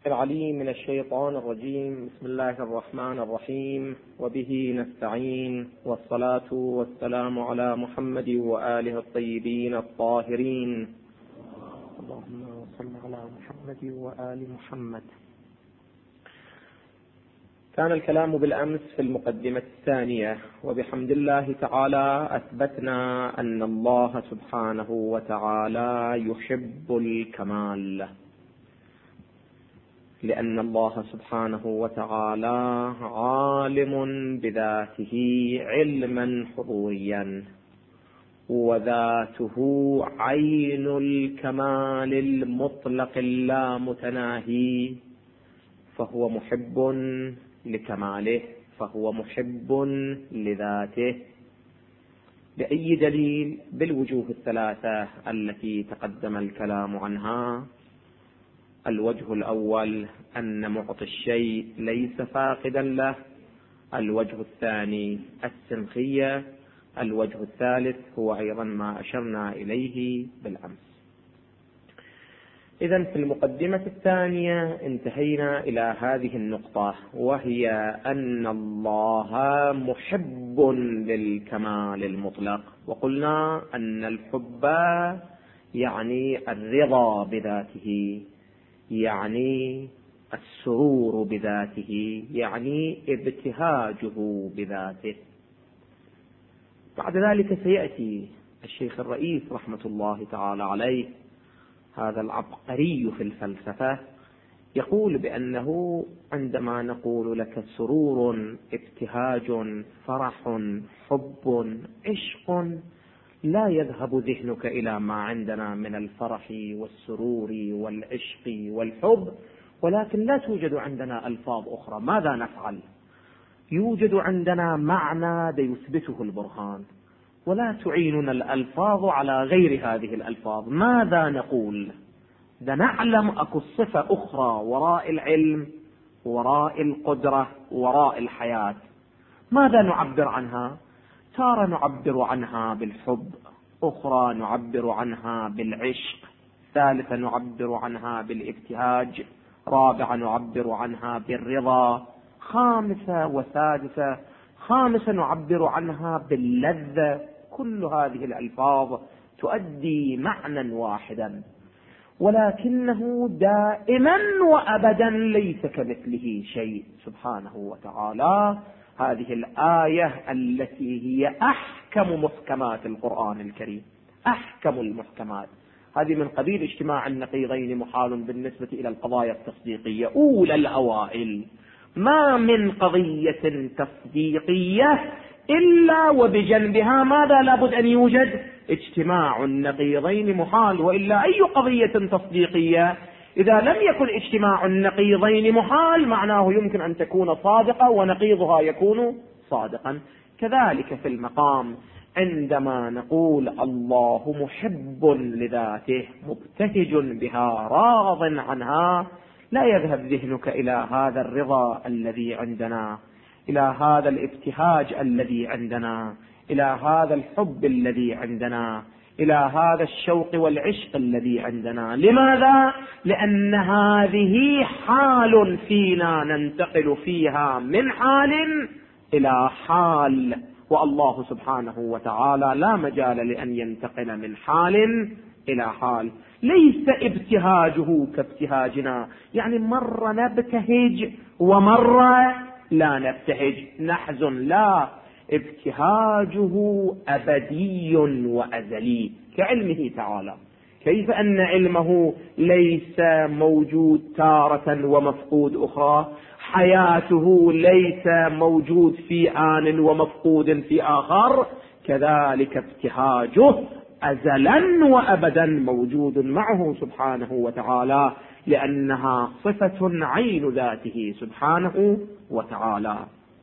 العليم من الشيطان الرجيم. بسم الله الرحمن الرحيم، وبه نستعين، والصلاة والسلام على محمد وآله الطيبين الطاهرين. اللهم صل على محمد وآل محمد. كان الكلام بالأمس في المقدمة الثانية، وبحمد الله تعالى أثبتنا أن الله سبحانه وتعالى يحب الكمال، لأن الله سبحانه وتعالى عالم بذاته علما حضوريا، وذاته عين الكمال المطلق اللامتناهي، فهو محب لكماله، فهو محب لذاته. بأي دليل؟ بالوجوه الثلاثة التي تقدم الكلام عنها. الوجه الأول أن معطي الشيء ليس فاقدا له، الوجه الثاني السنخية، الوجه الثالث هو أيضا ما أشرنا إليه بالأمس. إذن في المقدمة الثانية انتهينا إلى هذه النقطة، وهي أن الله محب للكمال المطلق، وقلنا أن الحب يعني الرضا بذاته، يعني السرور بذاته، يعني ابتهاجه بذاته. بعد ذلك سيأتي الشيخ الرئيس رحمة الله تعالى عليه، هذا العبقري في الفلسفة، يقول بأنه عندما نقول لك سرور، ابتهاج، فرح، حب، عشق، لا يذهب ذهنك إلى ما عندنا من الفرح والسرور والعشق والحب، ولكن لا توجد عندنا ألفاظ أخرى. ماذا نفعل؟ يوجد عندنا معنى يثبته البرهان، ولا تعيننا الألفاظ على غير هذه الألفاظ. ماذا نقول؟ نعلم أكو صفة أخرى وراء العلم، وراء القدرة، وراء الحياة. ماذا نعبر عنها؟ تارة نعبر عنها بالحب، أخرى نعبر عنها بالعشق، ثالثة نعبر عنها بالابتهاج، رابعة نعبر عنها بالرضا، خامسة وسادسة، خامسة نعبر عنها باللذة. كل هذه الألفاظ تؤدي معنى واحدا، ولكنه دائما وأبدا ليس كمثله شيء سبحانه وتعالى. هذه الآية التي هي أحكم محكمات القرآن الكريم، أحكم المحكمات، هذه من قبيل اجتماع النقيضين محال بالنسبة إلى القضايا التصديقية أولى الأوائل. ما من قضية تصديقية إلا وبجنبها ماذا لابد أن يوجد؟ اجتماع النقيضين محال، وإلا أي قضية تصديقية إذا لم يكن اجتماع النقيضين محال معناه يمكن أن تكون صادقة ونقيضها يكون صادقا. كذلك في المقام، عندما نقول الله محب لذاته مبتهج بها راض عنها، لا يذهب ذهنك إلى هذا الرضا الذي عندنا، إلى هذا الابتهاج الذي عندنا، إلى هذا الحب الذي عندنا، إلى هذا الشوق والعشق الذي عندنا. لماذا؟ لأن هذه حال فينا ننتقل فيها من حال إلى حال، والله سبحانه وتعالى لا مجال لأن ينتقل من حال إلى حال. ليس ابتهاجه كابتهاجنا، يعني مرة نبتهج ومرة لا نبتهج، نحزن، لا، ابتهاجه أبدي وأزلي كعلمه تعالى. كيف أن علمه ليس موجود تارة ومفقود أخرى، حياته ليس موجود في آن ومفقود في آخر، كذلك ابتهاجه أزلا وأبدا موجود معه سبحانه وتعالى، لأنها صفة عين ذاته سبحانه وتعالى.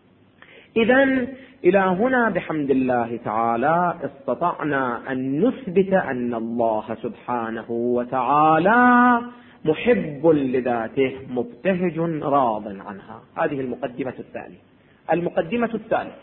إذن إلى هنا بحمد الله تعالى استطعنا أن نثبت أن الله سبحانه وتعالى محب لذاته مبتهج راض عنها. هذه المقدمة الثانية. المقدمة الثالثة،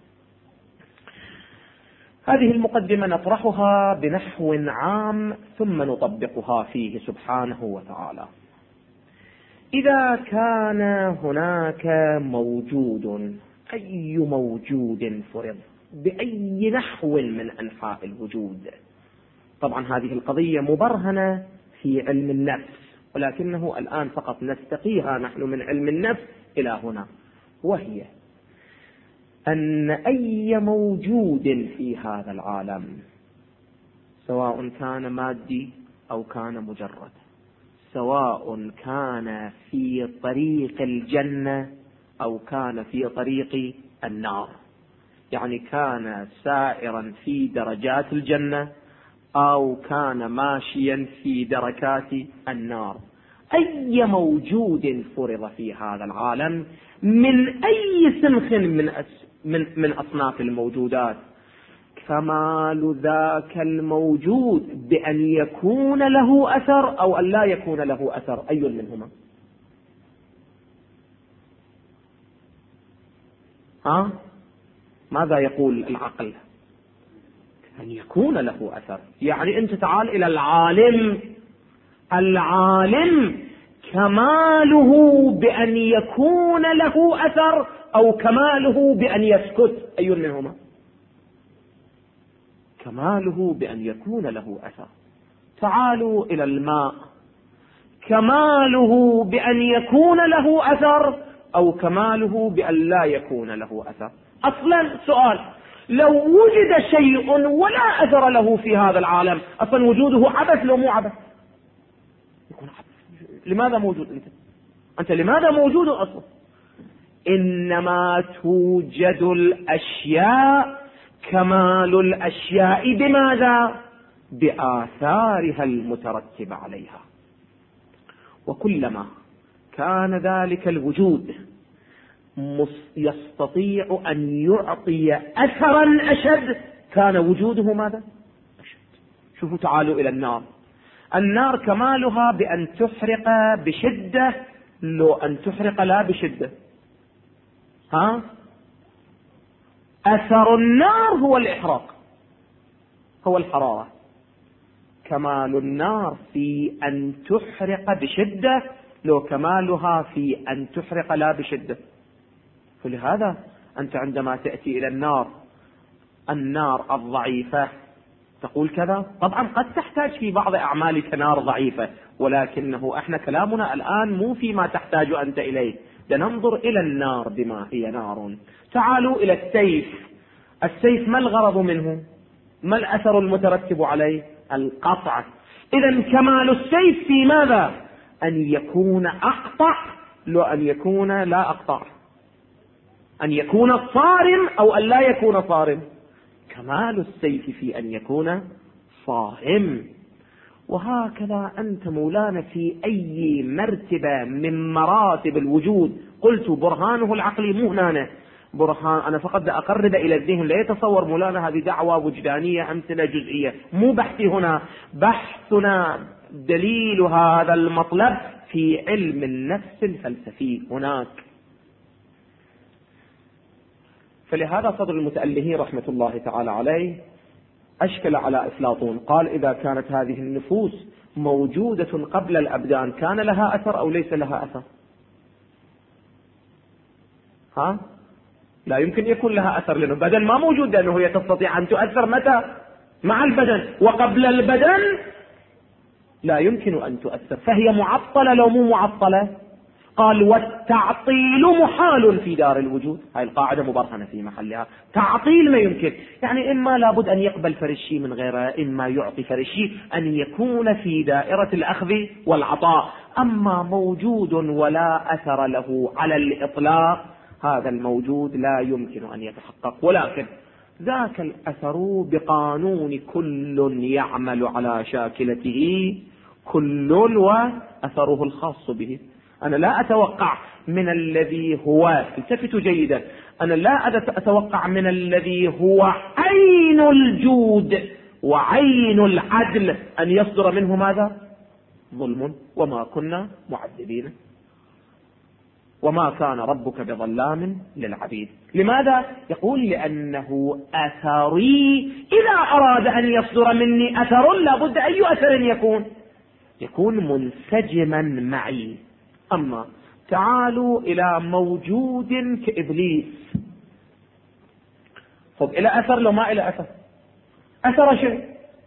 هذه المقدمة نطرحها بنحو عام ثم نطبقها فيه سبحانه وتعالى. إذا كان هناك موجود، أي موجود فرض بأي نحو من أنحاء الوجود، طبعا هذه القضية مبرهنة في علم النفس، ولكنه الآن فقط نستقيها نحن من علم النفس إلى هنا، وهي أن أي موجود في هذا العالم سواء كان مادي أو كان مجرد، سواء كان في طريق الجنة أو كان في طريق النار، يعني كان سائرا في درجات الجنة أو كان ماشيا في دركات النار، أي موجود فرض في هذا العالم من أي سنخ من أصناف الموجودات، كمال ذاك الموجود بأن يكون له أثر أو أن لا يكون له أثر، أي منهما؟ ماذا يقول العقل؟ أن يكون له أثر. يعني أنت تعال إلى العالم كماله بأن يكون له أثر أو كماله بأن يسكت، أي منهما؟ كماله بأن يكون له أثر. تعالوا إلى الماء، كماله بأن يكون له أثر أو كماله بأن لا يكون له أثر. أصلا سؤال، لو وجد شيء ولا أثر له في هذا العالم، أصلا وجوده عبث لو مو عبث؟ يكون عبث. لماذا موجود أنت لماذا موجود أصلا؟ إنما توجد الأشياء كمال الأشياء بماذا؟ بآثارها المترتبة عليها. وكلما كان ذلك الوجود يستطيع أن يعطي أثرا أشد كان وجوده ماذا؟ أشد. شوفوا تعالوا إلى النار كمالها بأن تحرق بشدة لو أن تحرق لا بشدة. أثر النار هو الإحراق، هو الحرارة. كمال النار في أن تحرق بشدة لو كمالها في أن تحرق لا بشدة. فلهذا أنت عندما تأتي إلى النار الضعيفة تقول كذا، طبعا قد تحتاج في بعض أعمالك نار ضعيفة، ولكنه احنا كلامنا الآن مو فيما تحتاج أنت إليه، لننظر إلى النار بما هي نار. تعالوا إلى السيف ما الغرض منه؟ ما الأثر المترتب عليه؟ القطع. إذن كمال السيف في ماذا؟ أن يكون أقطع لو أن يكون لا أقطع، أن يكون صارم أو أن لا يكون صارم. كمال السيف في أن يكون صارم. وهكذا أنت مولانا في أي مرتبة من مراتب الوجود، قلت برهانه العقلي مو هنا برهان، أنا فقط أقرب إلى الذهن، لا يتصور مولانا هذه دعوة وجدانية أمثلة جزئية، مو بحثي هنا، بحثنا دليل هذا المطلب في علم النفس الفلسفي هناك. فلهذا صدر المتألهي رحمة الله تعالى عليه أشكل على أفلاطون، قال إذا كانت هذه النفوس موجودة قبل الأبدان كان لها أثر أو ليس لها أثر؟ لا يمكن يكون لها أثر، لأنه بدن ما موجود، لأنه هي تستطيع أن تؤثر متى؟ مع البدن، وقبل البدن لا يمكن أن تؤثر، فهي معطلة لو مو معطلة. قال والتعطيل محال في دار الوجود، هاي القاعدة مبرهنة في محلها، تعطيل ما يمكن، يعني إما لابد أن يقبل فرشي من غيره، إما يعطي فرشي، أن يكون في دائرة الأخذ والعطاء. أما موجود ولا أثر له على الإطلاق، هذا الموجود لا يمكن أن يتحقق، ولكن ذاك الأثر بقانون كل يعمل على شاكلته كل وأثره الخاص به. أنا لا أتوقع من الذي هو، التفتوا جيدا، أنا لا أتوقع من الذي هو عين الجود وعين العدل أن يصدر منه ماذا؟ ظلم، وما كنا معذبين، وما كان ربك بظلام للعبيد. لماذا؟ يقول لأنه أثري، إذا أراد أن يصدر مني أثر لابد أي أثر يكون منسجما معي. أما تعالوا إلى موجود كإبليس. طب إلى أثر لو ما إلى أثر؟ أثر شيء؟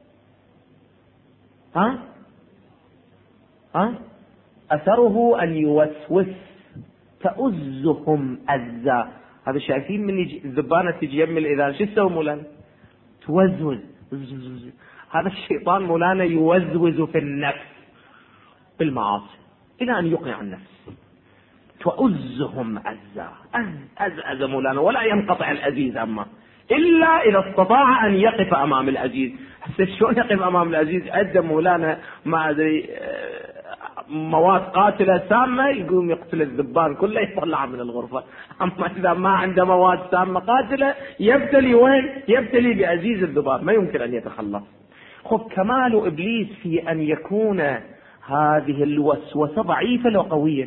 أثره أن يوسوس، تؤزهم أزا. هذا شايفين من الذبانة تجي يم الإذان شو تسوي مولانا؟ توزوز. هذا الشيطان مولانا يوزوز في النفس بالمعاصي إلى أن يقنع النفس. تؤزهم أزا، أز مولانا، ولا ينقطع العزيز أما إلا إذا استطاع أن يقف أمام العزيز. شلون يقف أمام العزيز؟ أدى مولانا ما أدري مواد قاتلة سامة يقوم يقتل الذبان كله يطلع من الغرفة. أما إذا ما عنده مواد سامة قاتلة يبتلي وين؟ يبتلي بعزيز الذباب، ما يمكن أن يتخلص. خذ كمال إبليس في أن يكون هذه الوسوسة ضعيفة لو قوية،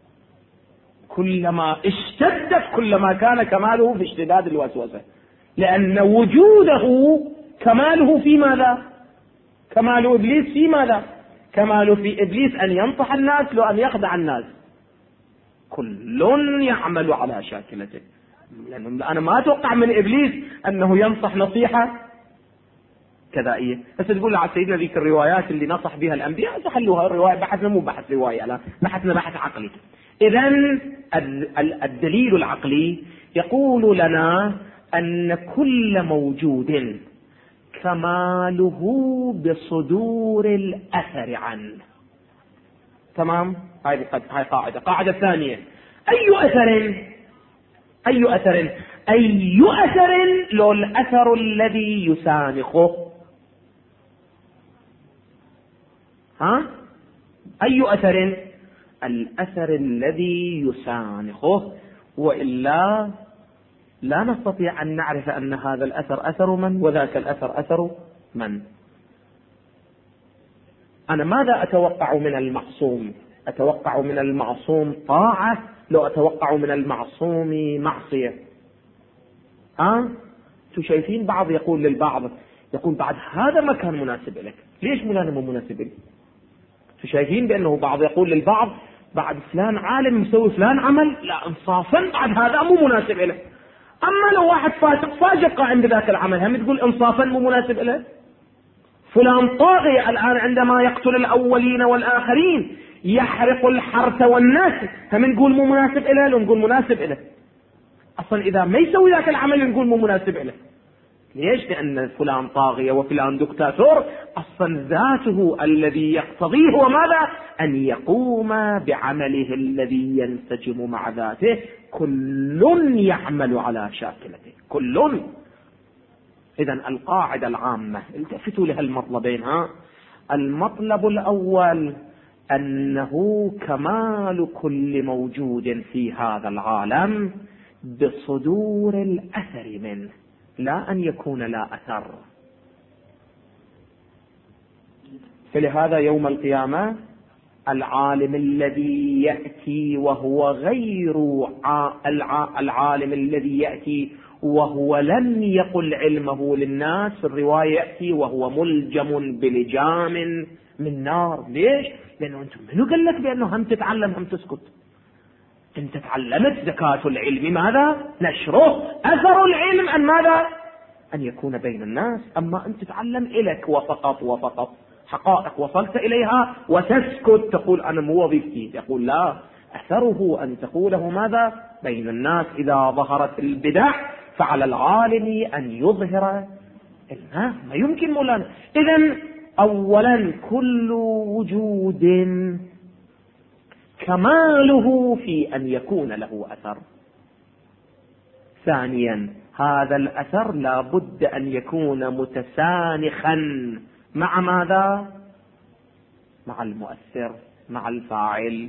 كلما اشتدت كلما كان كماله في اشتداد الوسوسة، لأن وجوده كماله في ماذا؟ كمال إبليس في ماذا؟ كمال في إبليس أن ينصح الناس لو أن يخدع الناس. كل يعمل على شاكلته، لأن أنا ما أتوقع من إبليس أنه ينصح نصيحة كذائية. بس تقول على سيدنا ذيك الروايات اللي نصح بها الأنبياء تخلوها الرواية، بحثنا مو بحث رواية، لا بحثنا بحث عقلي. إذن الدليل العقلي يقول لنا أن كل موجود كماله بصدور الأثر عنه. تمام؟ هاي قاعدة ثانية. أي أثر لو الأثر الذي يسانخه؟ أي أثر؟ الأثر الذي يسانخه، وإلا لا نستطيع أن نعرف أن هذا الأثر أثر من وذاك الأثر أثر من. أنا ماذا أتوقع من المعصوم؟ أتوقع من المعصوم طاعة لو أتوقع من المعصوم معصية. شايفين بعض يقول للبعض، يقول بعد هذا ما كان مناسب لك، ليش مولانا مو مناسب لك؟ شايفين بأنه بعض يقول للبعض بعد فلان عالم مسوي فلان عمل، لا انصافا بعد هذا مو مناسب له. أما لو واحد فاسق قائم بذاك العمل هم تقول انصافا مو مناسب له. فلان طاغي الآن عندما يقتل الأولين والآخرين، يحرق الحرث والناس، هم نقول مو مناسب له لو نقول مناسب له. أصلا إذا ما يسوي ذاك العمل نقول مو مناسب له. ليش؟ لأن فلان طاغية وفلان دكتاتور، أصلا ذاته الذي يقتضيه هو ماذا؟ أن يقوم بعمله الذي ينسجم مع ذاته. كل يعمل على شاكلته، كل. إذن القاعدة العامة التفتوا لها المطلبين. المطلب الأول أنه كمال كل موجود في هذا العالم بصدور الأثر منه، لا أن يكون لا أثر. فلهذا يوم القيامة العالم الذي يأتي وهو غير العالم الذي يأتي وهو لم يقل علمه للناس، في الرواية يأتي وهو ملجم بلجام من نار. ليش؟ لأنه أنتم منو قال لك بأنه هم تتعلم هم تسكت؟ أنت تعلمت زكاة العلم ماذا؟ نشره. أثر العلم أن ماذا؟ أن يكون بين الناس. أما أنت تتعلم إليك وفقط حقائق وصلت إليها وتسكت تقول أنا مو وظيفتي. يقول لا، أثره أن تقوله ماذا؟ بين الناس. إذا ظهرت البدع فعلى العالم أن يظهر ما يمكن مولانا. إذن أولا كل وجود كماله في أن يكون له أثر. ثانيا هذا الأثر لا بد أن يكون متسانخا مع ماذا؟ مع المؤثر، مع الفاعل.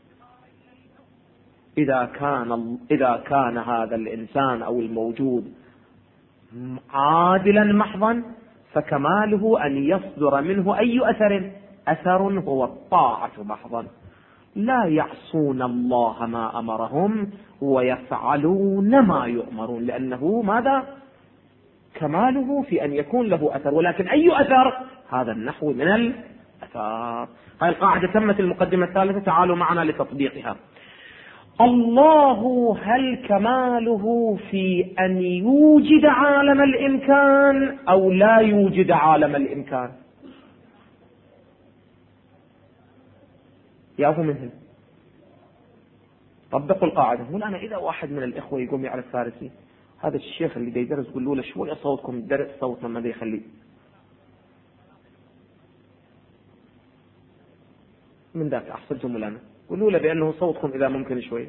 إذا كان هذا الإنسان أو الموجود عادلا محضا فكماله أن يصدر منه أي أثر هو الطاعة محضا. لا يعصون الله ما أمرهم ويفعلون ما يؤمرون، لأنه ماذا؟ كماله في أن يكون له أثر. ولكن أي أثر؟ هذا النحو من أثار. هاي القاعدة تمت المقدمة الثالثة، تعالوا معنا لتطبيقها. الله هل كماله في أن يوجد عالم الإمكان أو لا يوجد عالم الإمكان؟ ياهو من هنا طبقوا القاعدة. هو أنا إذا واحد من الإخوة يقوم يعرف فارسي، هذا الشيخ اللي يدرس قولوا له شوية صوتكم، درس صوتنا ما يخليه من ذاك أحسنتم لنا، قولوا له بأنه صوتكم إذا ممكن شوي.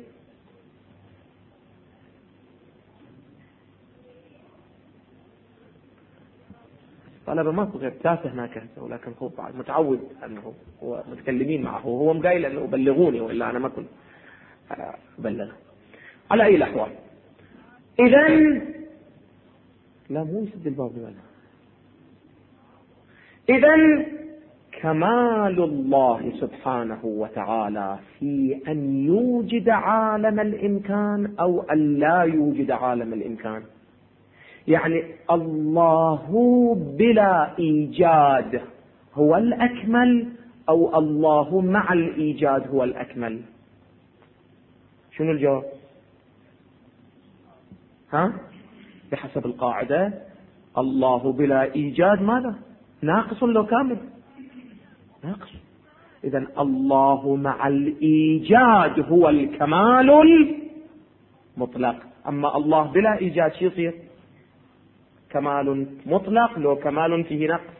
طلبة ما غير تافه هناك، ولكن هو بعد متعود أنه هو متكلمين معه، وهو مقايل أنه بلغوني وإلا أنا ما كنت بلغ. على أي الأحوال إذن لا مو يسد الباب ولا. إذن كمال الله سبحانه وتعالى في أن يوجد عالم الإمكان أو أن لا يوجد عالم الإمكان، يعني الله بلا إيجاد هو الأكمل أو الله مع الإيجاد هو الأكمل؟ شنو الجواب؟ بحسب القاعدة الله بلا إيجاد ماذا؟ ناقص لو كامل؟ ناقص. إذن الله مع الإيجاد هو الكمال المطلق، أما الله بلا إيجاد شو يصير؟ كمال مطلق لو كمال فيه نقص.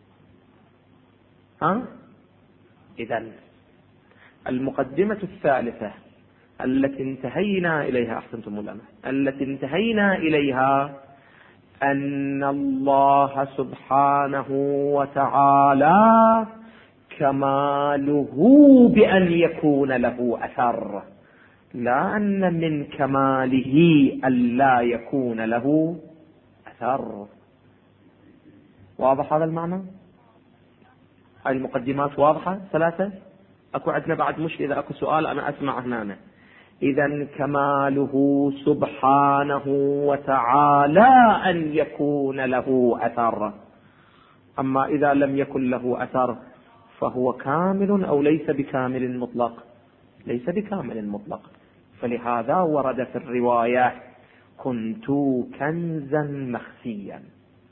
إذن المقدمة الثالثة التي انتهينا إليها، أحسنتم مولانا، التي انتهينا إليها أن الله سبحانه وتعالى كماله بأن يكون له أثر، لا أن من كماله أن لا يكون له أثر. واضح هذا المعنى؟ هذه المقدمات واضحة ثلاثة؟ أكو عندنا بعد مشكلة، إذا أكو سؤال أنا أسمع هنا. إذن كماله سبحانه وتعالى أن يكون له أثر، أما إذا لم يكن له أثر فهو كامل أو ليس بكامل مطلق؟ ليس بكامل مطلق. فلهذا ورد في الرواية كنت كنزا مخفيا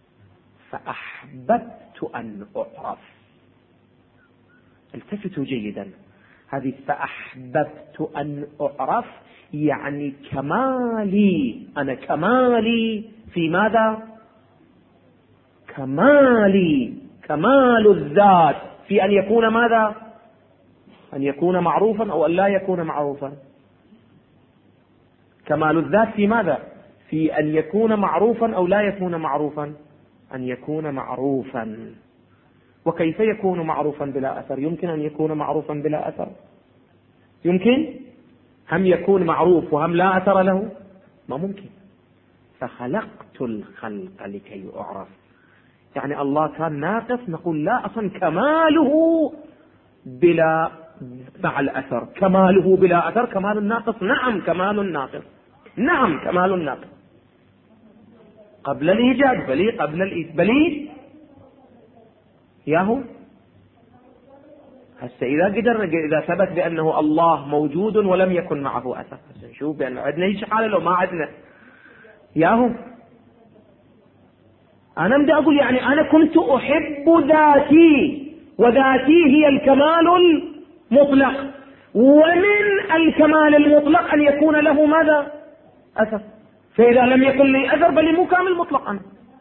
فأحببت أن أعرف. التفتوا جيدا، هذه فأحببت أن أعرف يعني كمالي، أنا كمالي في ماذا؟ كمالي كمال الذات في أن يكون ماذا؟ أن يكون معروفا أو أن لا يكون معروفا. كمال الذات في ماذا؟ في أن يكون معروفا أو لا يكون معروفا؟ أن يكون معروفا. وكيف يكون معروفا بلا أثر؟ يمكن أن يكون معروفا بلا أثر؟ يمكن؟ هم يكون معروف وهم لا أثر له؟ ما ممكن. فخلقت الخلق لكي أعرف. يعني الله كان ناقص نقول لا، أصلا كماله بلا مع الأثر. كماله بلا أثر كمال الناقص؟ نعم كمال الناقص، نعم كمال الناقص قبل الإيجاد، بلي قبل الإيجاد، بلي ياهو. هسه إذا ثبت بأنه الله موجود ولم يكن معه أثر، هسه نشوف بأنه عندنا هيك حالة لو ما عندنا ياهو. أنا بدي أقول يعني أنا كنت أحب ذاتي، وذاتي هي الكمال المطلق، ومن الكمال المطلق أن يكون له ماذا؟ أثر. فإذا لم يكن لي أثر بل مو كامل مطلقا.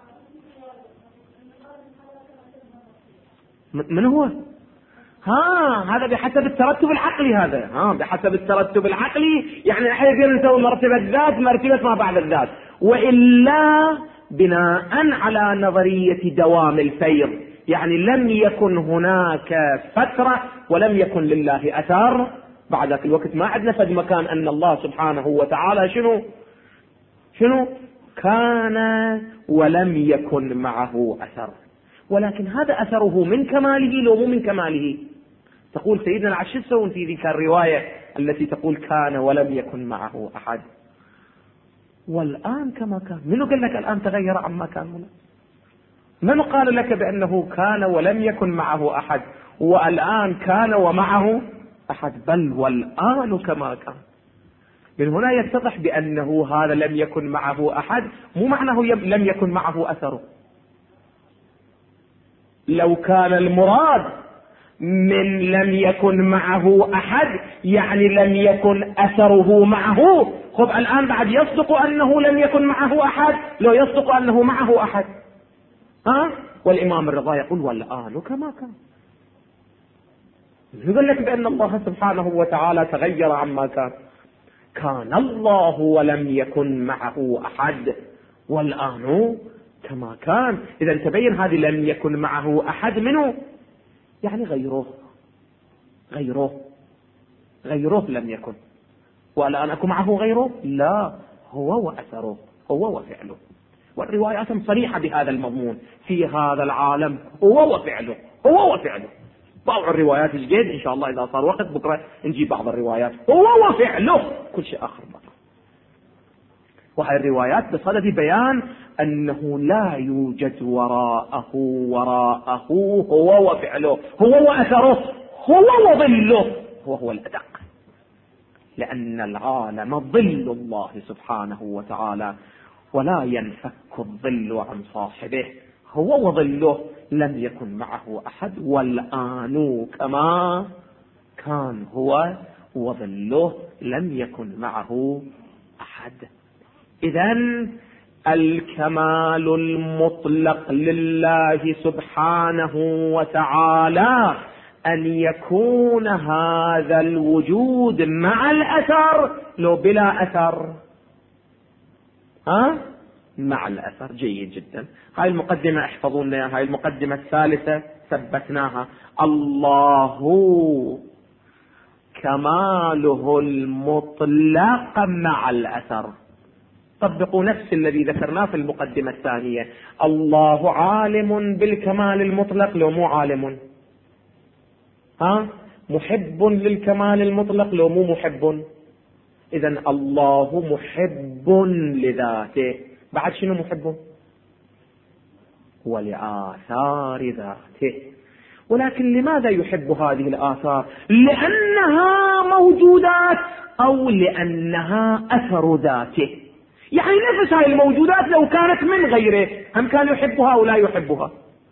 من هو؟ هذا بحسب الترتب العقلي، هذا بحسب الترتب العقلي. يعني احنا نسوي مرتبة ذات، مرتبة ما بعد الذات، وإلا بناء على نظرية دوام الفيض، يعني لم يكن هناك فترة ولم يكن لله أثر، بعد ذاك الوقت ما عندنا فد مكان أن الله سبحانه وتعالى شنو كان ولم يكن معه أثر. ولكن هذا أثره من كماله لو مو من كماله؟ تقول سيدنا العشر يسوون في ذيك الرواية التي تقول كان ولم يكن معه أحد، والآن كما كان. من قال لك الآن تغير عما كان هنا؟ من قال لك بأنه كان ولم يكن معه أحد والآن كان ومعه أحد، بل والآن كما كان. من هنا يتضح بأنه هذا لم يكن معه أحد، مو معناه لم يكن معه أثره. لو كان المراد من لم يكن معه أحد يعني لم يكن أثره معه، خب الآن بعد يصدق أنه لم يكن معه أحد لو يصدق أنه معه أحد. والإمام الرضا يقول والآن كما كان. يقول لك بأن الله سبحانه وتعالى تغير عما كان. كان الله ولم يكن معه أحد، والآن كما كان. إذا تبين هذه لم يكن معه أحد منه يعني غيره لم يكن. والآن أكون معه غيره؟ لا، هو وأثره، هو وفعله. والروايات صريحة بهذا المضمون، في هذا العالم هو وفعله، هو وفعله. بعض الروايات الجديد إن شاء الله إذا صار وقت بكرة نجيب بعض الروايات هو وفعله، كل شيء آخر بقى. وهذه الروايات بصدد بيان أنه لا يوجد وراءه هو وفعله، هو وأثره، هو وظله، هو الأدق. لأن العالم ظل الله سبحانه وتعالى، ولا ينفك الظل عن صاحبه. هو وظله لم يكن معه أحد، والآن كما كان هو وظله لم يكن معه أحد. إذن الكمال المطلق لله سبحانه وتعالى أن يكون هذا الوجود مع الأثر لو بلا أثر. مع الأثر. جيد جدا. هاي المقدمة احفظون لها، هاي المقدمة الثالثة ثبتناها. الله كماله المطلق مع الأثر. طبقوا نفس الذي ذكرناه في المقدمة الثانية. الله عالم بالكمال المطلق لو مو عالم؟ محب للكمال المطلق لو مو محب؟ إذن الله محب لذاته، بعد شنو محب؟ ولآثار ذاته. ولكن لماذا يحب هذه الآثار؟ لأنها موجودات أو لأنها أثر ذاته. يعني نفس هذه الموجودات لو كانت من غيره هم كان يحبها أو لا يحبها؟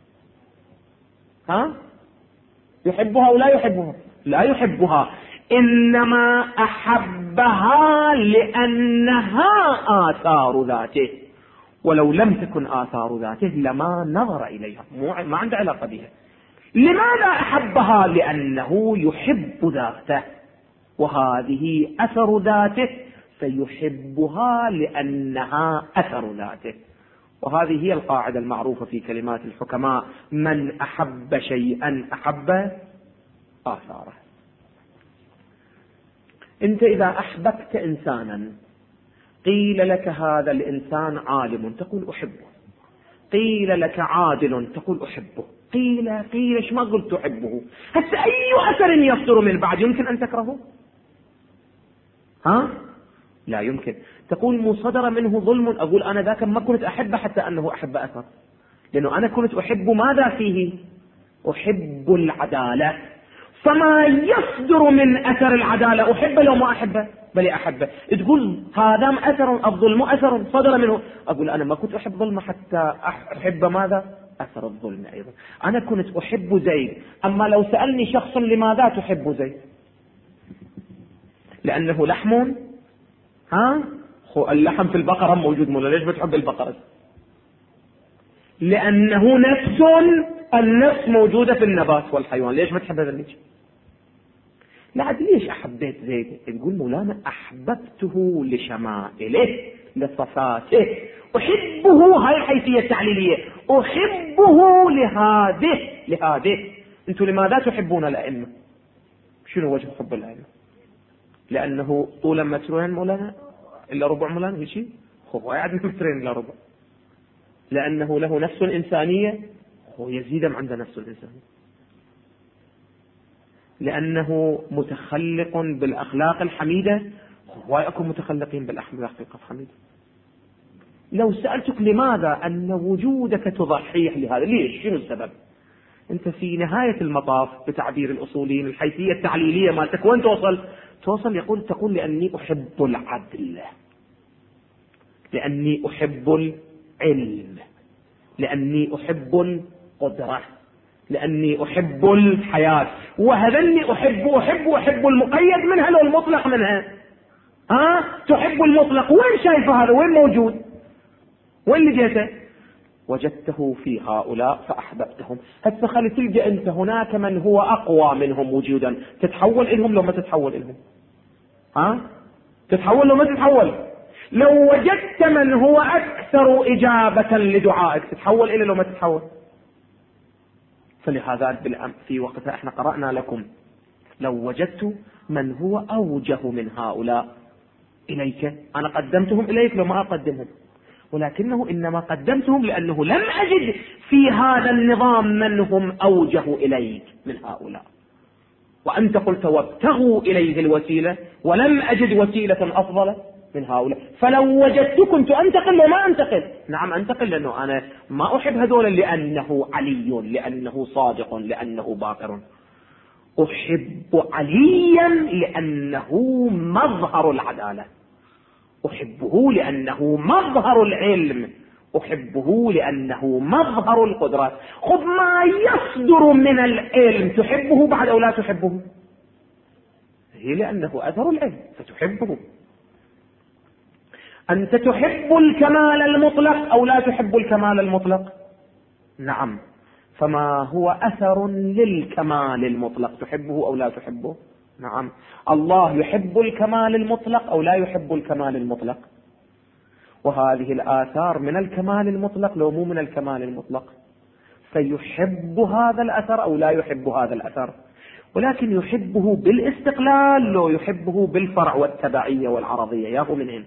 يحبها أو لا يحبها؟ لا يحبها، إنما أحبها لأنها آثار ذاته. ولو لم تكن آثار ذاته لما نظر إليها، ما عنده علاقة بها. لماذا أحبها؟ لأنه يحب ذاته، وهذه أثر ذاته، فيحبها لأنها أثر ذاته. وهذه هي القاعدة المعروفة في كلمات الحكماء: من أحب شيئا أحب آثاره. أنت إذا أحببت إنسانا قيل لك هذا الإنسان عالم تقول أحبه، قيل لك عادل تقول أحبه، قيل إيش ما قلت أحبه. هسه أي أثر يصدر من بعد يمكن أن تكرهه؟ لا يمكن. تقول مو صدر منه ظلم، أقول أنا ذاك ما كنت أحبه حتى أنه أحب أثر، لأنه أنا كنت أحب ماذا فيه؟ أحب العدالة. فما يصدر من أثر العدالة أحبه لو ما أحبه؟ بل أحبه. تقول هذا أثر، الظلم أثر صدر منه، أقول أنا ما كنت أحب ظلم حتى أحب ماذا؟ أثر الظلم أيضا. أنا كنت أحب زيد، أما لو سألني شخص لماذا تحب زيد؟ لأنه لحم. اللحم في البقرة موجود، مولا ليش بتحب البقرة؟ لأنه نفس، النفس موجودة في النبات والحيوان، ليش ما تحب هذا الشيء؟ لا ليش أحبيت زيد؟ تقول مولانا أحببته لشمائله لصفاته، أحبه، هاي الحيثية التعليلية، أحبه لهذه. أنتم لماذا تحبون الأئمة؟ شنو وجه حب الأئمة؟ لأنه طولا مترين مولانا إلا ربع مولانا في شيء؟ هو قاعد مترين إلا ربع. لأنه له نفس إنسانية، هو يزيد عند نفس الإنسانية. لأنه متخلق بالأخلاق الحميدة، هو يكون متخلقين بالأخلاق الحميدة. لو سألتك لماذا أن وجودك تضحيه لهذا، ليش؟ شنو السبب؟ أنت في نهاية المطاف بتعبير الأصوليين الحيثية التعليلية مالتك وين توصل تقول لأني أحب العدل، لأني أحب العلم، لأني أحب القدرة، لأني أحب الحياة. وهذا اللي أحب المقيد منها لو المطلق منها. تحب المطلق، وين شايفه هذا؟ وين موجود؟ وين لقيته؟ وجدته في هؤلاء فأحببتهم. هسه خلي تلقى أنت هناك من هو أقوى منهم وجودا، تتحول إلهم لو ما تتحول إلهم؟ تتحول لو ما تتحول؟ لو وجدت من هو أكثر إجابة لدعائك تتحول إلى لو ما تتحول؟ فلهذا في وقتها احنا قرأنا لكم لو وجدت من هو أوجه من هؤلاء إليك أنا قدمتهم إليك لو ما أقدمهم، ولكنه إنما قدمتهم لأنه لم أجد في هذا النظام من هم أوجه إليك من هؤلاء، وأنت قلت وابتغوا إليه الوسيلة ولم أجد وسيلة أفضل من هؤلاء. فلو وجدت كنت أنتقل وما أنتقل. نعم أنتقل، لأنه أنا ما أحب هذولا لأنه علي، لأنه صادق، لأنه باقر. أحب عليا لأنه مظهر العدالة، أحبه لأنه مظهر العلم، أحبه لأنه مظهر القدرات. خذ ما يصدر من العلم تحبه بعد أو لا تحبه؟ هي لأنه أثر العلم فتحبه. أنت تحب الكمال المطلق أو لا تحب الكمال المطلق؟ نعم. فما هو أثر للكمال المطلق؟ تحبه أو لا تحبه؟ نعم. الله يحب الكمال المطلق أو لا يحب الكمال المطلق؟ وهذه الآثار من الكمال المطلق لو مو من الكمال المطلق، فيحب هذا الأثر أو لا يحب هذا الأثر، ولكن يحبه بالاستقلال لو يحبه بالفرع والتبعية والعرضية. ياهو منين؟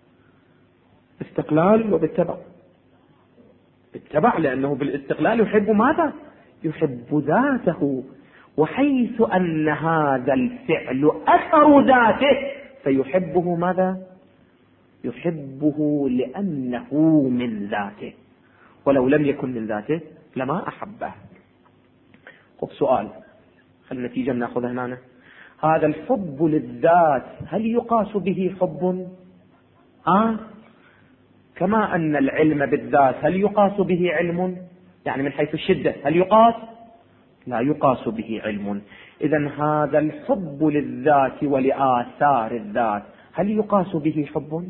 استقلال وبالتبع. بالتبع لأنه بالاستقلال يحب ماذا؟ يحب ذاته، وحيث أن هذا الفعل أثر ذاته فيحبه ماذا؟ يحبه لأنه من ذاته، ولو لم يكن من ذاته لما أحبه. سؤال، خلينا نتيجة ناخذها هنا. هذا الحب للذات هل يقاس به حب؟ كما أن العلم بالذات هل يقاس به علم؟ يعني من حيث الشدة هل يقاس؟ لا يقاس به علم. إذن هذا الحب للذات ولآثار الذات هل يقاس به حب؟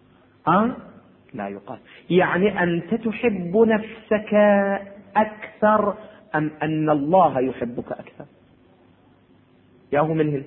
لا يقاس. يعني أنت تحب نفسك أكثر أم أن الله يحبك أكثر؟ ياهو منه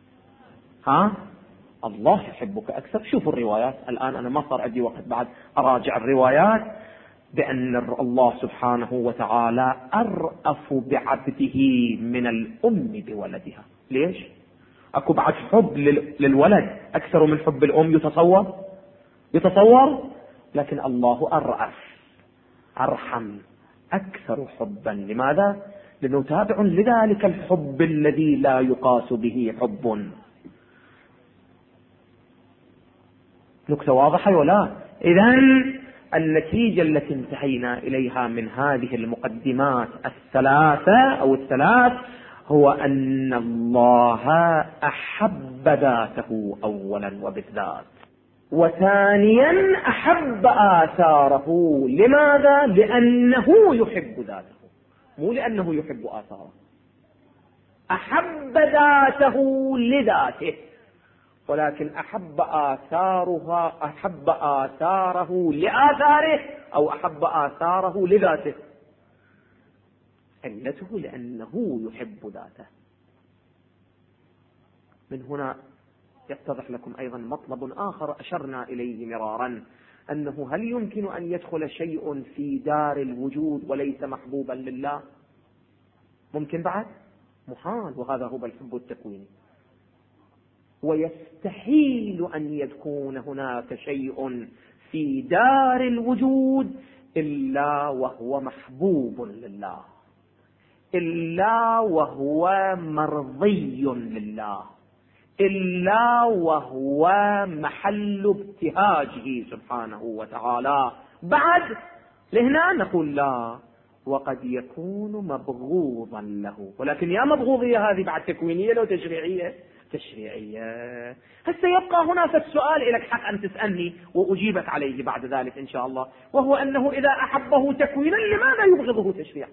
الله يحبك أكثر. شوفوا الروايات الآن، أنا ما صار عندي وقت بعد أراجع الروايات، بأن الله سبحانه وتعالى أرأف بعبده من الأم بولدها. ليش؟ أكو بعد حب للولد أكثر من حب الأم؟ يتصور، لكن الله أرأف أرحم أكثر حبا. لماذا؟ لأنه تابع لذلك الحب الذي لا يقاس به حب. نكتة واضحة ولا؟ إذن النتيجة التي انتهينا إليها من هذه المقدمات الثلاث هو أن الله أحب ذاته أولا وبالذات، وثانيا أحب آثاره. لماذا؟ لأنه يحب ذاته، مو لأنه يحب آثاره. أحب ذاته لذاته، ولكن أحب آثاره لآثاره، أو أحب آثاره لذاته. علته لأنه يحب ذاته. من هنا يتضح لكم أيضا مطلب آخر أشرنا إليه مرارا، أنه هل يمكن أن يدخل شيء في دار الوجود وليس محبوبا لله؟ ممكن بعد؟ محال، وهذا هو الحب التكويني. ويستحيل أن يكون هناك شيء في دار الوجود إلا وهو محبوب لله، إلا وهو مرضي لله، إلا وهو محل ابتهاجه سبحانه وتعالى. بعد لهنا نقول لا، وقد يكون مبغوضا له. ولكن يا مبغوضية هذه بعد تكوينية لو تشريعية؟ تشريعية. هسه يبقى هنا السؤال لك حق أن تسألني وأجيبك عليه بعد ذلك إن شاء الله، وهو أنه إذا أحبه تكوينا لماذا يبغضه تشريعا؟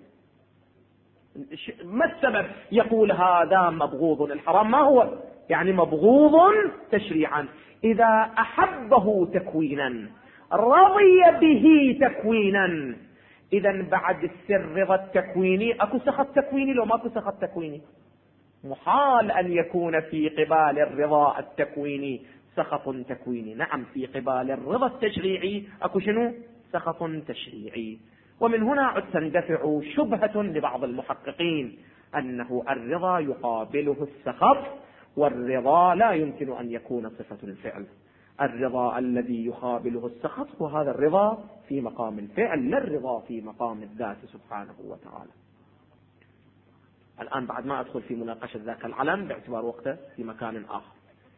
ما السبب يقول هذا مبغوض الحرام؟ ما هو يعني مبغوض تشريعا؟ إذا أحبه تكوينا رضي به تكوينا، إذا بعد السر رضا التكويني أكو سخط تكويني؟ لو ما أكو سخط تكويني محال أن يكون في قبال الرضا التكويني سخط تكويني. نعم، في قبال الرضا التشريعي أكو شنو؟ سخط تشريعي. ومن هنا عد تندفع شبهة لبعض المحققين أنه الرضا يقابله السخط، والرضا لا يمكن أن يكون صفة الفعل. الرضا الذي يقابله السخط هو هذا الرضا في مقام الفعل، لا الرضا في مقام الذات سبحانه وتعالى. الآن بعد ما أدخل في مناقشة ذاك العلم باعتبار وقته في مكان آخر.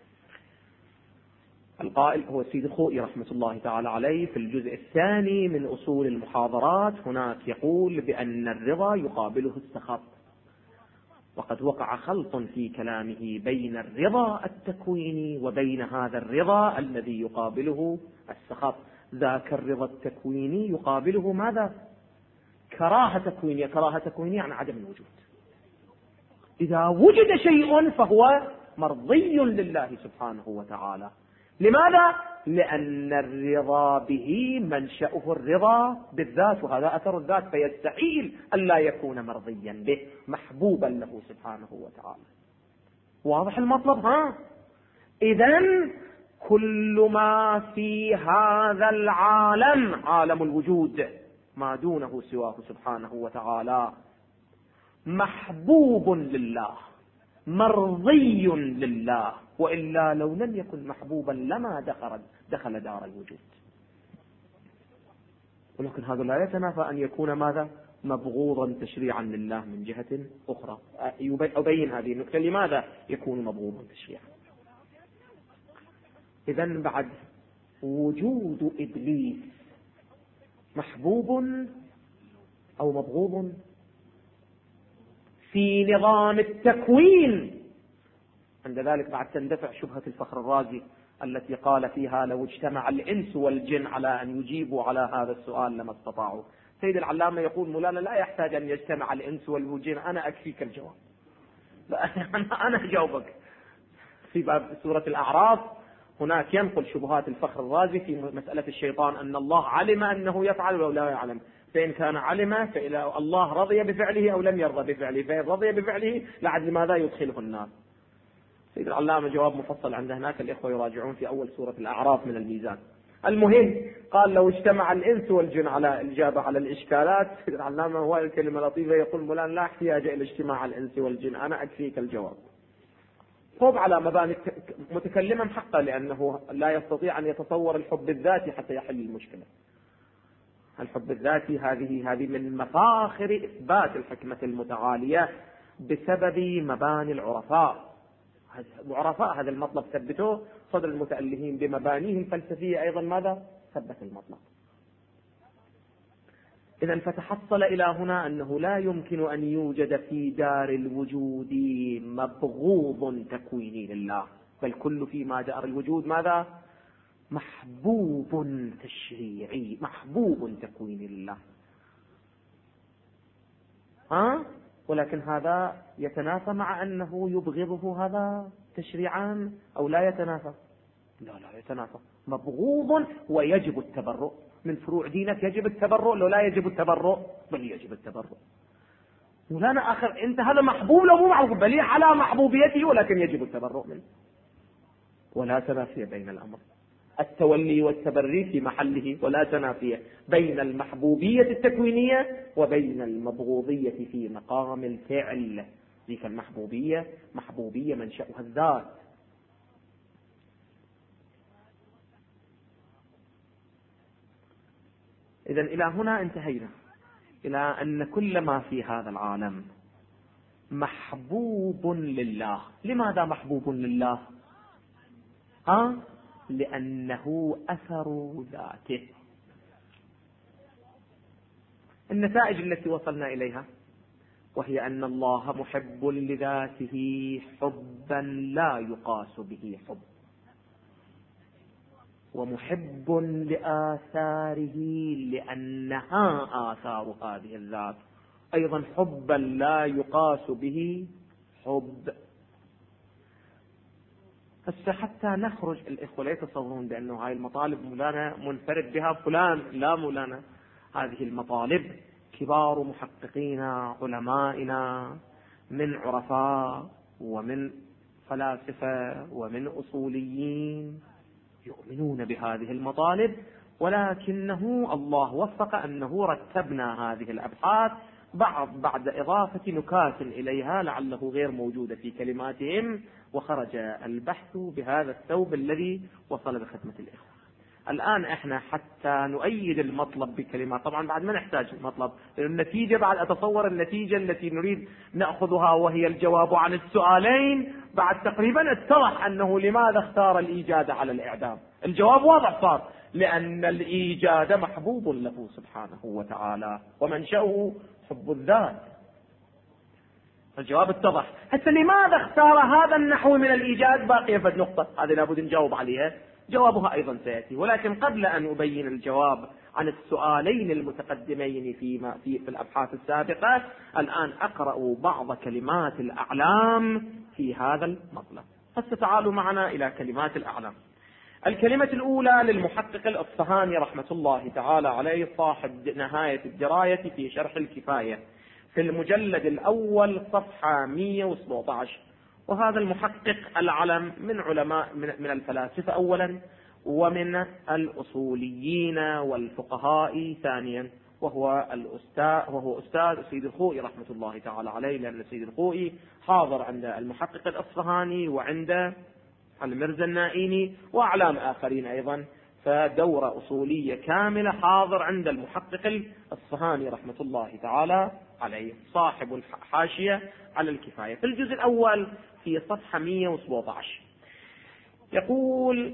القائل هو السيد الخوئي رحمة الله تعالى عليه في الجزء الثاني من أصول المحاضرات، هناك يقول بأن الرضا يقابله السخط، وقد وقع خلط في كلامه بين الرضا التكويني وبين هذا الرضا الذي يقابله السخط. ذاك الرضا التكويني يقابله ماذا؟ كراهة تكوينية. كراهة تكوينية عن عدم الوجود. إذا وجد شيء فهو مرضي لله سبحانه وتعالى. لماذا؟ لأن الرضا به منشأه الرضا بالذات، وهذا أثر الذات، فيستحيل أن لا يكون مرضيا به محبوبا له سبحانه وتعالى. واضح المطلب؟ إذن كل ما في هذا العالم، عالم الوجود ما دونه سواه سبحانه وتعالى، محبوب لله مرضي لله، وإلا لو لم يكن محبوبا لما دخل دار الوجود. ولكن هذا لا يتنافى أن يكون ماذا؟ مبغوضا تشريعا لله من جهة أخرى. أبين هذه النقطة لماذا يكون مبغوضا تشريعا. إذن بعد وجود إبليس محبوب أو مبغوض في نظام التكوين، عند ذلك بعد تندفع شبهة الفخر الرازي التي قال فيها لو اجتمع الإنس والجن على أن يجيبوا على هذا السؤال لما استطاعوا. سيد العلامة يقول مولانا لا يحتاج أن يجتمع الإنس والجن، أنا أكفيك الجواب. أنا أجاوبك. في باب سورة الأعراف هناك ينقل شبهات الفخر الرازي في مسألة الشيطان، أن الله علم أنه يفعل أو لا يعلم، فإن كان علم فإلى الله رضي بفعله أو لم يرضى بفعله، فإن رضي بفعله لعد لماذا يدخله النار. سيد العلامة جواب مفصل عند هناك، الإخوة يراجعون في أول سورة الأعراف من الميزان. المهم قال لو اجتمع الإنس والجن على الإجابة على الإشكالات، سيد العلامة هو الكلمة لطيفة يقول مولانا لا احتياج إلى اجتماع الإنس والجن، أنا أكفيك الجواب. فوق على مباني متكلما حقا، لأنه لا يستطيع أن يتصور الحب الذاتي حتى يحل المشكلة. الحب الذاتي هذه من مفاخر إثبات الحكمة المتعالية بسبب مباني العرفاء. هذا المطلب ثبتوه صدر المتألهين بمبانيه الفلسفية، أيضا ماذا ثبت المطلب. إذن فتحصل إلى هنا أنه لا يمكن أن يوجد في دار الوجود مبغوض تكويني لله، بل كل فيما دار الوجود ماذا؟ محبوب تشريعي، محبوب تكويني لله. ولكن هذا يتنافى مع أنه يبغضه هذا تشريعا أو لا يتنافى؟ لا يتنافى. مبغوض ويجب التبرؤ من فروع دينك، يجب التبرؤ. لو لا يجب التبرؤ بل يجب التبرؤ. مولانا آخر أنت هذا محبوب لو مو محبوب، بل على محبوبيته ولكن يجب التبرؤ منه. ولا تنافي بين الأمر، التولي والتبري في محله، ولا تنافي بين المحبوبية التكوينية وبين المبغوضية في مقام الفعل. ذيك المحبوبية محبوبية منشأها الذات. إذن إلى هنا انتهينا إلى أن كل ما في هذا العالم محبوب لله. لماذا محبوب لله؟ لأنه أثر ذاته. النتائج التي وصلنا إليها، وهي أن الله محب لذاته حبا لا يقاس به حب، ومحب لآثاره لأنها آثار هذه الذات أيضا حبا لا يقاس به حب. حتى نخرج، الإخوة لا يتصورون بأنه هاي المطالب مولانا منفرد بها فلان، لا مولانا، هذه المطالب كبار محققين علمائنا من عرفاء ومن فلاسفة ومن أصوليين يؤمنون بهذه المطالب، ولكنه الله وفق أنه رتبنا هذه الأبحاث بعد إضافة نكات إليها لعله غير موجودة في كلماتهم، وخرج البحث بهذا الثوب الذي وصل بخدمة الإخوة. الآن احنا حتى نؤيد المطلب بكلمات، طبعا بعد ما نحتاج المطلب، لأن النتيجة بعد أتصور النتيجة التي نريد نأخذها وهي الجواب عن السؤالين، بعد تقريبا اتضح أنه لماذا اختار الإيجاد على الإعدام. الجواب واضح صار، لأن الإيجاد محبوب له سبحانه وتعالى ومنشأه حب الذات. الجواب اتضح. حتى لماذا اختار هذا النحو من الإيجاد باقية فد نقطة، هذه لابد نجاوب عليها، جوابها أيضا سيأتي. ولكن قبل أن أبين الجواب عن السؤالين المتقدمين في الأبحاث السابقة، الآن أقرأ بعض كلمات الأعلام في هذا المطلب. فستعالوا معنا إلى كلمات الأعلام. الكلمة الأولى للمحقق الأصفهاني رحمة الله تعالى عليه، صاحب نهاية الدراية في شرح الكفاية، في المجلد الأول صفحة 117. وهذا المحقق العلم من علماء من الفلاسفة أولا، ومن الأصوليين والفقهاء ثانيا، وهو أستاذ سيد الخوئي رحمة الله تعالى عليه، لأن سيد الخوئي حاضر عند المحقق الأصفهاني وعند المرزا النائيني وأعلام آخرين أيضا، فدورة أصولية كاملة حاضر عند المحقق الأصفهاني رحمة الله تعالى عليه، صاحب الحاشية على الكفاية. في الجزء الأول في صفحة 117 يقول: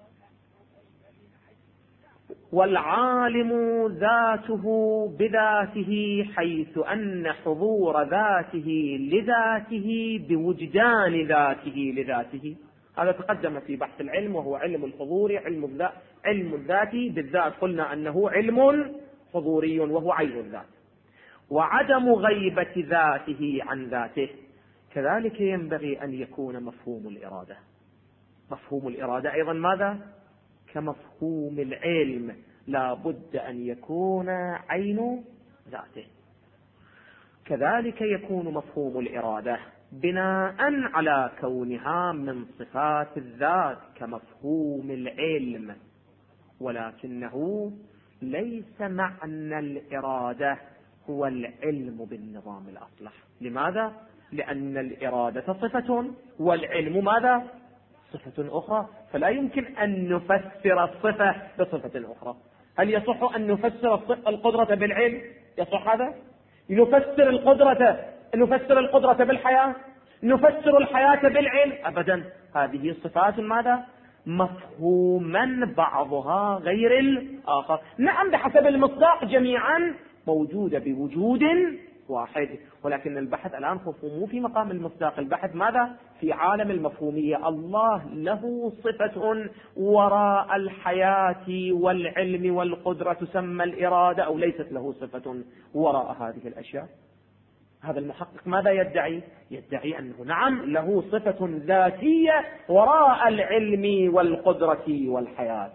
والعالم ذاته بذاته، حيث أن حضور ذاته لذاته بوجدان ذاته لذاته. هذا تقدم في بحث العلم، وهو علم الحضور، علم الذات بالذات قلنا أنه علم حضوري وهو عين الذات. وعدم غيبة ذاته عن ذاته، كذلك ينبغي أن يكون مفهوم الإرادة. مفهوم الإرادة أيضا ماذا؟ كمفهوم العلم، لا بد أن يكون عين ذاته. كذلك يكون مفهوم الإرادة بناء على كونها من صفات الذات كمفهوم العلم، ولكنه ليس معنى الإرادة هو العلم بالنظام الأصلح. لماذا؟ لأن الإرادة صفة والعلم ماذا؟ صفة أخرى، فلا يمكن أن نفسر الصفة بصفة أخرى. هل يصح أن نفسر القدرة بالعلم؟ يصح هذا؟ نفسر القدرة بالحياة؟ نفسر الحياة بالعلم؟ أبدا. هذه صفات ماذا؟ مفهوما بعضها غير الآخر. نعم بحسب المصداق جميعا موجودة بوجود واحد، ولكن البحث الآن مو في مقام المصداق، البحث ماذا؟ في عالم المفهومية. الله له صفة وراء الحياة والعلم والقدرة تسمى الإرادة، أو ليست له صفة وراء هذه الأشياء؟ هذا المحقق ماذا يدعي؟ يدعي أنه نعم له صفة ذاتية وراء العلم والقدرة والحياة،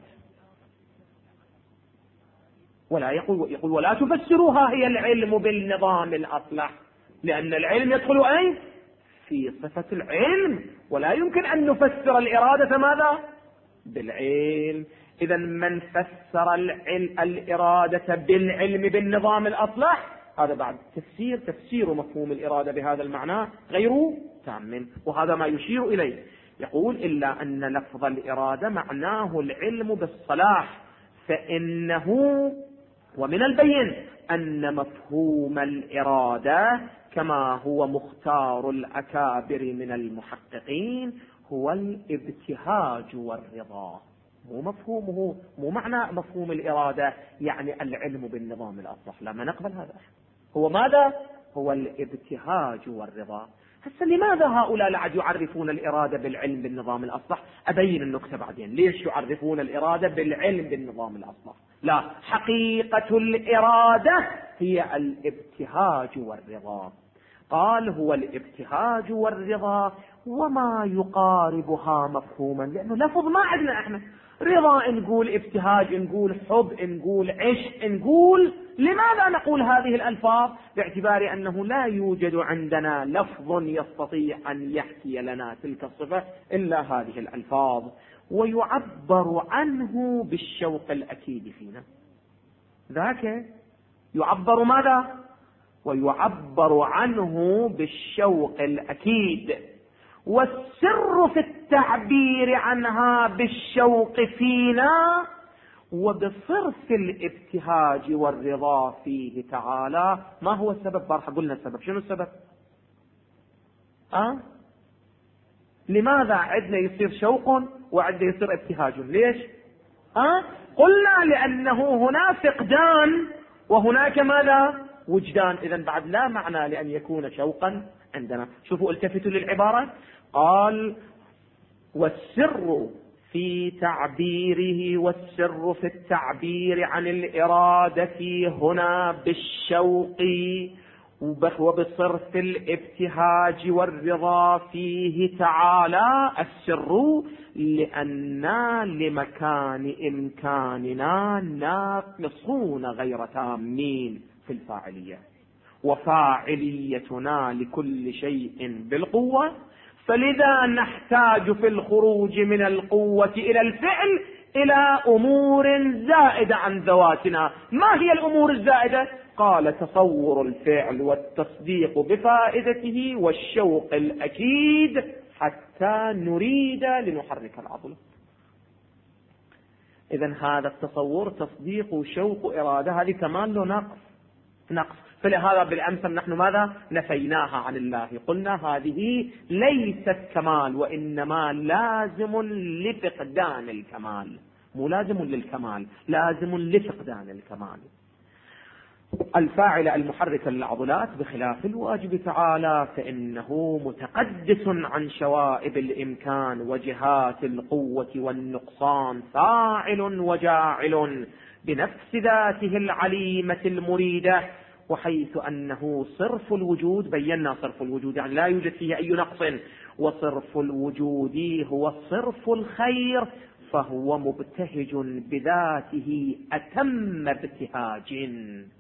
ولا يقول ولا تفسروها هي العلم بالنظام الأصلح، لأن العلم يدخل أين؟ في صفة العلم، ولا يمكن أن نفسر الإرادة ماذا؟ بالعلم. إذا من فسر الإرادة بالعلم بالنظام الأصلح، هذا بعد تفسير مفهوم الإرادة بهذا المعنى غير تام، وهذا ما يشير إليه. يقول: إلا أن لفظ الإرادة معناه العلم بالصلاح، فإنه ومن البين أن مفهوم الإرادة كما هو مختار الأكابر من المحققين هو الابتهاج والرضا. مو مفهومه، مو معنى مفهوم الإرادة يعني العلم بالنظام الأصلح، لا، ما نقبل هذا. هو ماذا؟ هو الابتهاج والرضا. هسه لماذا هؤلاء لا يعرفون الإرادة بالعلم بالنظام الأصلح؟ أبين النكتة بعدين. ليش يعرفون الإرادة بالعلم بالنظام الأصلح؟ لا، حقيقة الإرادة هي الابتهاج والرضا. قال هو الابتهاج والرضا وما يقاربها مفهوما، لأنه لفظ ما عندنا احنا. رضا نقول، ابتهاج نقول، حب نقول، عشق نقول. لماذا نقول هذه الألفاظ؟ باعتبار أنه لا يوجد عندنا لفظ يستطيع أن يحكي لنا تلك الصفة إلا هذه الألفاظ، ويعبر عنه بالشوق الأكيد فينا. ذاك يعبر ماذا؟ ويعبر عنه بالشوق الأكيد. والسر في التعبير عنها بالشوق فينا وبصرف الابتهاج والرضا فيه تعالى. ما هو السبب؟ بارح قلنا السبب. شنو السبب؟ لماذا عندنا يصير شوق وعندنا يصير ابتهاج؟ ليش؟ قلنا لأنه هنا فقدان وهناك ماذا؟ وجدان. إذن بعد لا معنى لأن يكون شوقا عندنا. شوفوا، التفتوا للعبارة. قال والسر في تعبيره، والسر في التعبير عن الإرادة هنا بالشوق وبصرف الابتهاج والرضا فيه تعالى. السر لأننا لمكان إمكاننا ناقصون غير تامين في الفاعلية، وفاعليتنا لكل شيء بالقوة، فلذا نحتاج في الخروج من القوة إلى الفعل إلى أمور زائدة عن ذواتنا. ما هي الأمور الزائدة؟ قال تصور الفعل والتصديق بفائدته والشوق الأكيد حتى نريد لنحرك العضلة. إذن هذا التصور تصديق وشوق إرادة، هذه كمال له نقص. فلهذا بالأمس نحن ماذا؟ نفيناها عن الله. قلنا هذه ليست كمال، وإنما لازم لفقدان الكمال، مو لازم للكمال، لازم لفقدان الكمال. الفاعل المحرك للعضلات بخلاف الواجب تعالى فإنه متقدس عن شوائب الإمكان وجهات القوة والنقصان، فاعل وجاعل بنفس ذاته العليمة المريدة. وحيث أنه صرف الوجود، بينا صرف الوجود يعني لا يوجد فيه أي نقص، وصرف الوجود هو صرف الخير، فهو مبتهج بذاته أتم ابتهاج،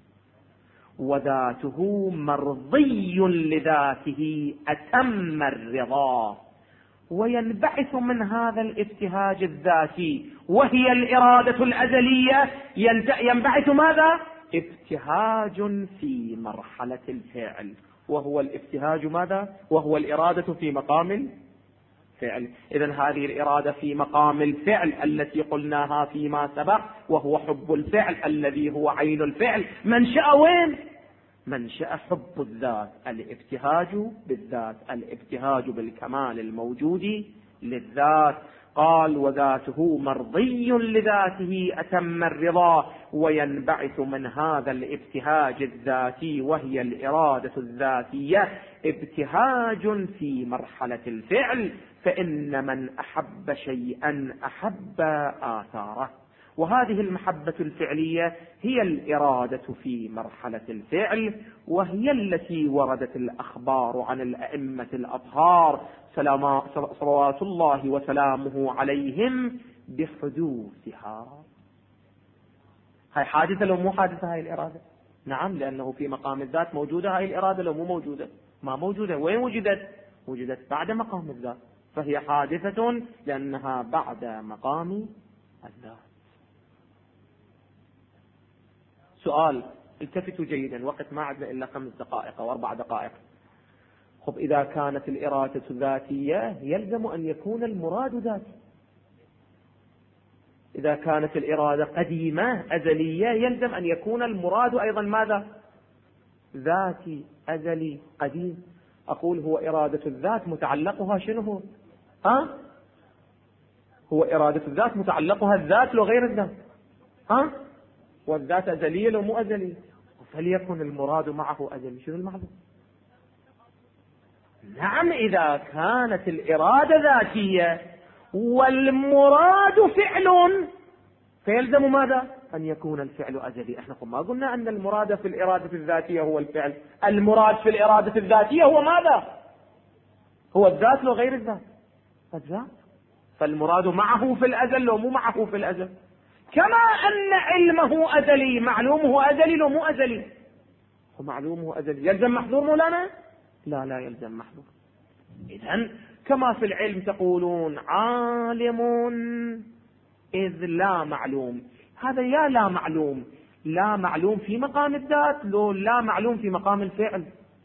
وذاته مرضي لذاته أتم الرضا. وينبعث من هذا الابتهاج الذاتي وهي الإرادة الأزلية ينبعث ماذا؟ ابتهاج في مرحلة الفعل، وهو الابتهاج ماذا؟ وهو الإرادة في مقام الفعل. إذن هذه الإرادة في مقام الفعل التي قلناها فيما سبق، وهو حب الفعل الذي هو عين الفعل. منشأ وين؟ منشأ حب الذات، الابتهاج بالذات، الابتهاج بالكمال الموجود للذات. قال وذاته مرضي لذاته أتم الرضا. وينبعث من هذا الابتهاج الذاتي وهي الإرادة الذاتية ابتهاج في مرحلة الفعل، فإن من أحب شيئا أحب آثاره. وهذه المحبة الفعلية هي الإرادة في مرحلة الفعل، وهي التي وردت الأخبار عن الأئمة الأطهار صلوات الله وسلامه عليهم بحدوثها. هاي حادثة لو مو حادثة هاي الإرادة؟ نعم، لأنه في مقام الذات موجودة هاي الإرادة، لو مو موجودة ما موجودة. وين وجدت؟ وجدت بعد مقام الذات، فهي حادثة لأنها بعد مقام الذات. سؤال، التفتوا جيدا، وقت ما عدنا إلا 5 دقائق أو 4 دقائق. خب إذا كانت الإرادة ذاتية يلزم أن يكون المراد ذاتي. إذا كانت الإرادة قديمة أزلية يلزم أن يكون المراد أيضا ماذا؟ ذاتي أزلي قديم. أقول هو إرادة الذات متعلقها شنو هو؟ هو إرادة الذات متعلقها الذات لو غير الذات، والذات أزلية لو مو أزلية، فليكن المراد معه أزلي. شنو المعلوم؟ نعم، إذا كانت الإرادة ذاتية والمراد فعل فيلزم ماذا؟ أن يكون الفعل أزلي. احنا ما قلنا أن المراد في الإرادة الذاتية هو الفعل، المراد في الإرادة الذاتية هو ماذا؟ هو الذات لو غير الذات، الذات. فالمراد معه في الأزل لو مو معه في الأزل، كما أن علمه أزلي، معلومه أزلي لو مو أزلي، ومعلومه أزلي. يلزم محظور مولانا؟ لا يلزم محظور. إذن كما في العلم تقولون عالم إذ لا معلوم، هذا يا لا معلوم، لا معلوم في مقام الذات لو لا معلوم في مقام الفعل.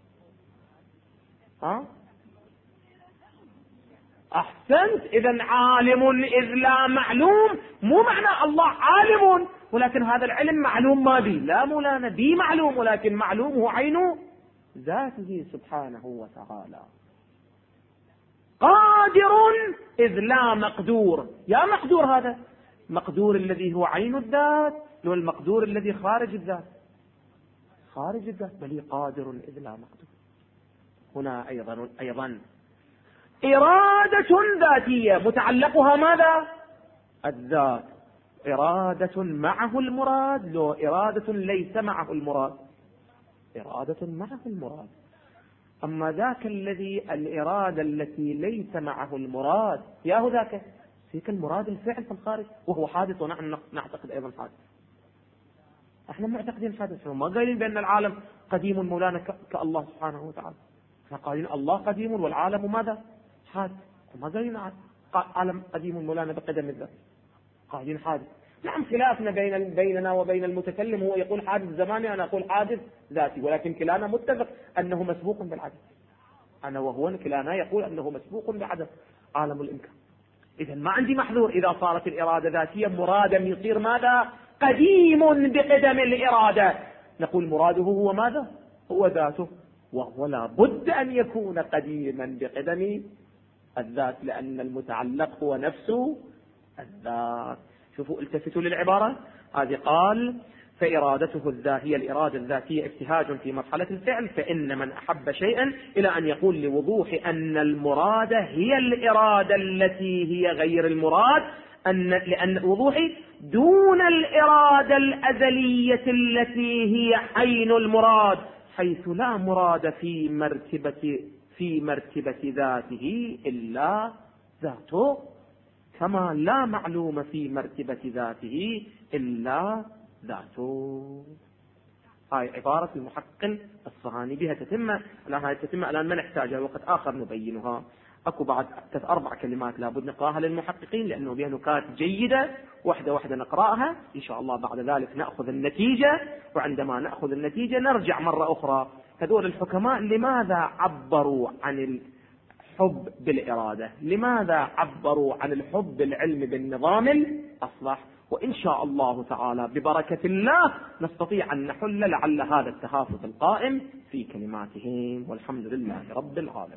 أحسنت. إذن عالم إذ لا معلوم مو معنى الله عالم ولكن هذا العلم معلوم ما بي، لا مولانا، بي معلوم ولكن معلومه عين ذاته سبحانه وتعالى. قادر إذ لا مقدور، يا مقدور، هذا مقدور الذي هو عين الذات لو المقدور الذي خارج الذات، خارج الذات، بل قادر إذ لا مقدور. هنا أيضا إرادة ذاتية متعلقها ماذا؟ الذات. إرادة معه المراد لو إرادة ليس معه المراد، إرادة معه المراد. أما ذاك الذي الإرادة التي ليس معه المراد، ياهو ذاك فيك المراد الفعل في الخارج وهو حادث، ونحن نعتقد أيضا حادث. احنا معتقدين حادث، ما قايلين بأن العالم قديم مولانا كالله سبحانه وتعالى، احنا قايلين الله قديم والعالم ماذا؟ حادث. ما قايلين عالم قديم مولانا بقدم الذات، قايلين حادث. نعم، خلافنا بيننا وبين المتكلم، هو يقول حادث زماني، أنا أقول حادث ذاتي، ولكن كلانا متفق أنه مسبوق بالعدم. أنا وهو كلانا يقول أنه مسبوق بعدم عالم الإمكان. إذا ما عندي محذور إذا صارت الإرادة ذاتية، مرادا يصير ماذا؟ قديم بقدم الإرادة. نقول مراده هو ماذا؟ هو ذاته، وهو لا بد أن يكون قديما بقدم الذات، لأن المتعلق هو نفسه الذات. شوفوا، التفتوا للعبارة هذه، قال فإرادته هي الإرادة الذاتية اجتهاد في مرحلة الفعل، فإن من أحب شيئا إلى أن يقول لوضوح أن المراد هي الإرادة التي هي غير المراد، لأن وضوحي دون الإرادة الأزلية التي هي عين المراد، حيث لا مراد في مرتبة ذاته إلا ذاته، كما لا معلوم في مرتبة ذاته إلا ذاته. هاي عبارة المحقق الصهاني، بها تتم الآن ما نحتاجها، وقت آخر نبينها. أكو بعد 4 كلمات لابد نقراها للمحققين لأنه بها نكات جيدة، واحدة نقرأها إن شاء الله، بعد ذلك نأخذ النتيجة، وعندما نأخذ النتيجة نرجع مرة أخرى هذول الحكماء لماذا عبروا عن الحب بالإرادة، لماذا عبروا عن الحب بالعلم بالنظام الأصلح. وإن شاء الله تعالى ببركة الله نستطيع أن نحل لعل هذا التهافت القائم في كلماتهم، والحمد لله رب العالمين.